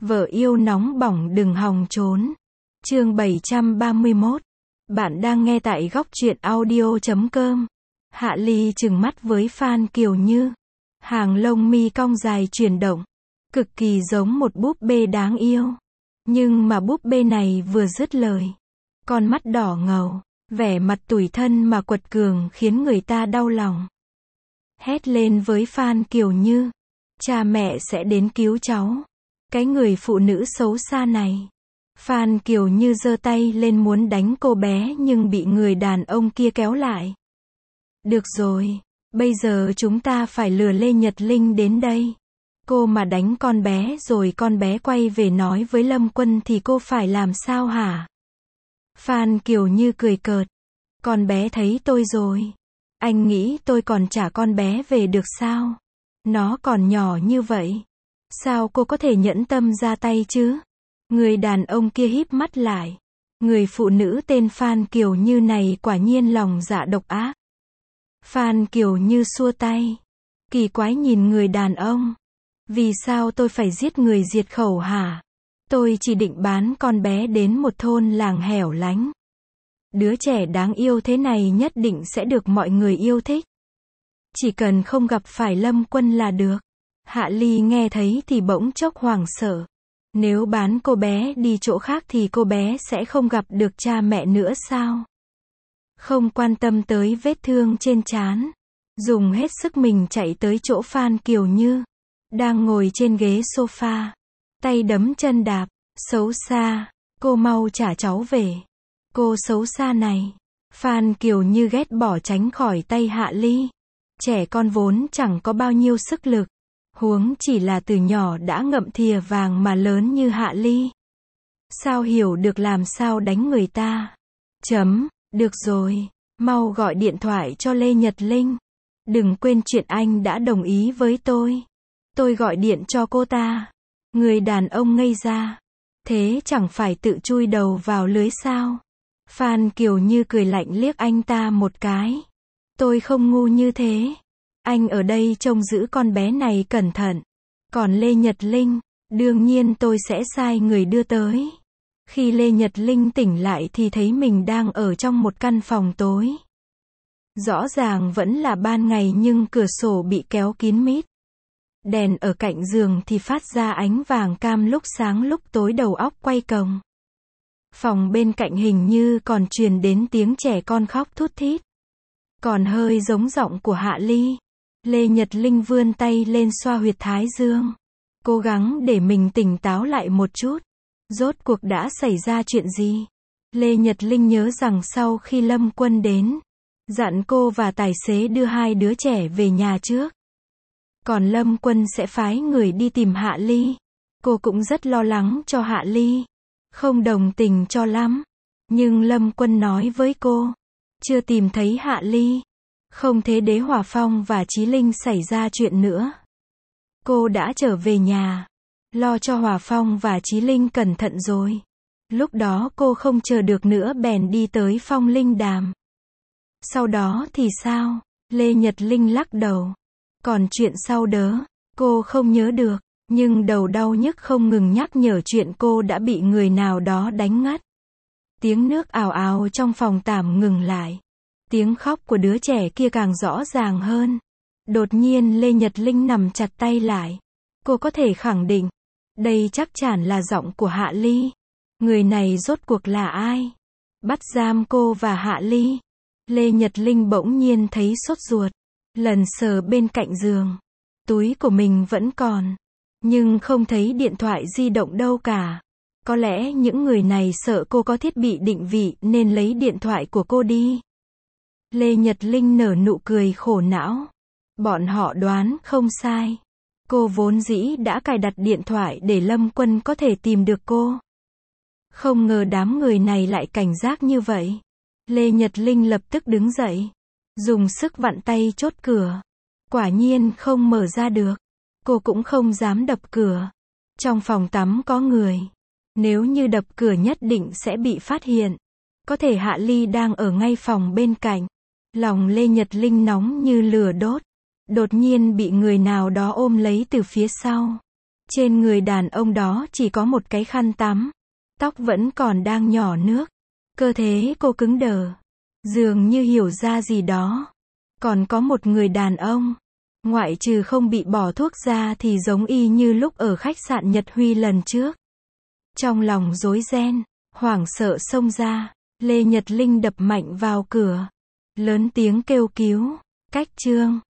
Vợ yêu nóng bỏng đừng hòng trốn. Chương 731. Bạn đang nghe tại góc truyện audio.com. Hạ Ly trừng mắt với Phan Kiều Như. Hàng lông mi cong dài chuyển động, cực kỳ giống một búp bê đáng yêu. Nhưng mà búp bê này vừa dứt lời, con mắt đỏ ngầu, vẻ mặt tủi thân mà quật cường khiến người ta đau lòng. Hét lên với Phan Kiều Như, cha mẹ sẽ đến cứu cháu. Cái người phụ nữ xấu xa này. Phan Kiều Như giơ tay lên muốn đánh cô bé nhưng bị người đàn ông kia kéo lại. Được rồi, bây giờ chúng ta phải lừa Lê Nhật Linh đến đây. Cô mà đánh con bé rồi con bé quay về nói với Lâm Quân thì cô phải làm sao hả? Phan Kiều Như cười cợt. Con bé thấy tôi rồi. Anh nghĩ tôi còn trả con bé về được sao? Nó còn nhỏ như vậy. Sao cô có thể nhẫn tâm ra tay chứ? Người đàn ông kia híp mắt lại. Người phụ nữ tên Phan Kiều Như này quả nhiên lòng dạ độc ác. Phan Kiều Như xua tay. Kỳ quái nhìn người đàn ông. Vì sao tôi phải giết người diệt khẩu hả? Tôi chỉ định bán con bé đến một thôn làng hẻo lánh. Đứa trẻ đáng yêu thế này nhất định sẽ được mọi người yêu thích. Chỉ cần không gặp phải Lâm Quân là được. Hạ Ly nghe thấy thì bỗng chốc hoảng sợ. Nếu bán cô bé đi chỗ khác thì cô bé sẽ không gặp được cha mẹ nữa sao? Không quan tâm tới vết thương trên trán, dùng hết sức mình chạy tới chỗ Phan Kiều Như, đang ngồi trên ghế sofa, tay đấm chân đạp. Xấu xa, cô mau trả cháu về. Cô xấu xa này. Phan Kiều Như ghét bỏ tránh khỏi tay Hạ Ly. Trẻ con vốn chẳng có bao nhiêu sức lực. Huống chỉ là từ nhỏ đã ngậm thìa vàng mà lớn như Hạ Ly. Sao hiểu được làm sao đánh người ta. Được rồi, mau gọi điện thoại cho Lê Nhật Linh. Đừng quên chuyện anh đã đồng ý với tôi. Tôi gọi điện cho cô ta. Người đàn ông ngây ra. Thế chẳng phải tự chui đầu vào lưới sao? Phan Kiều Như cười lạnh liếc anh ta một cái. Tôi không ngu như thế. Anh ở đây trông giữ con bé này cẩn thận. Còn Lê Nhật Linh, đương nhiên tôi sẽ sai người đưa tới. Khi Lê Nhật Linh tỉnh lại thì thấy mình đang ở trong một căn phòng tối. Rõ ràng vẫn là ban ngày nhưng cửa sổ bị kéo kín mít. Đèn ở cạnh giường thì phát ra ánh vàng cam lúc sáng lúc tối, đầu óc quay còng. Phòng bên cạnh hình như còn truyền đến tiếng trẻ con khóc thút thít. Còn hơi giống giọng của Hạ Ly. Lê Nhật Linh vươn tay lên xoa huyệt thái dương. Cố gắng để mình tỉnh táo lại một chút. Rốt cuộc đã xảy ra chuyện gì? Lê Nhật Linh nhớ rằng sau khi Lâm Quân đến, dặn cô và tài xế đưa hai đứa trẻ về nhà trước. Còn Lâm Quân sẽ phái người đi tìm Hạ Ly. Cô cũng rất lo lắng cho Hạ Ly. Không đồng tình cho lắm. Nhưng Lâm Quân nói với cô, chưa tìm thấy Hạ Ly. Không thế Đế Hỏa Phong và Chí Linh xảy ra chuyện nữa. Cô đã trở về nhà. Lo cho Hỏa Phong và Chí Linh cẩn thận rồi. Lúc đó cô không chờ được nữa bèn đi tới Phong Linh Đàm. Sau đó thì sao? Lê Nhật Linh lắc đầu. Còn chuyện sau đó, cô không nhớ được. Nhưng đầu đau nhức không ngừng nhắc nhở chuyện cô đã bị người nào đó đánh ngất. Tiếng nước ào ào trong phòng tạm ngừng lại. Tiếng khóc của đứa trẻ kia càng rõ ràng hơn. Đột nhiên Lê Nhật Linh nắm chặt tay lại. Cô có thể khẳng định, đây chắc chắn là giọng của Hạ Ly. Người này rốt cuộc là ai? Bắt giam cô và Hạ Ly. Lê Nhật Linh bỗng nhiên thấy sốt ruột. Lần sờ bên cạnh giường. Túi của mình vẫn còn. Nhưng không thấy điện thoại di động đâu cả. Có lẽ những người này sợ cô có thiết bị định vị nên lấy điện thoại của cô đi. Lê Nhật Linh nở nụ cười khổ não. Bọn họ đoán không sai. Cô vốn dĩ đã cài đặt điện thoại để Lâm Quân có thể tìm được cô. Không ngờ đám người này lại cảnh giác như vậy. Lê Nhật Linh lập tức đứng dậy. Dùng sức vặn tay chốt cửa. Quả nhiên không mở ra được. Cô cũng không dám đập cửa. Trong phòng tắm có người. Nếu như đập cửa nhất định sẽ bị phát hiện. Có thể Hạ Ly đang ở ngay phòng bên cạnh. Lòng Lê Nhật Linh nóng như lửa đốt. Đột nhiên bị người nào đó ôm lấy từ phía sau. Trên người đàn ông đó chỉ có một cái khăn tắm. Tóc vẫn còn đang nhỏ nước. Cơ thể cô cứng đờ. Dường như hiểu ra gì đó. Còn có một người đàn ông. Ngoại trừ không bị bỏ thuốc ra thì giống y như lúc ở khách sạn Nhật Huy lần trước. Trong lòng rối ren, hoảng sợ xông ra. Lê Nhật Linh đập mạnh vào cửa. Lớn tiếng kêu cứu. Cách Trương.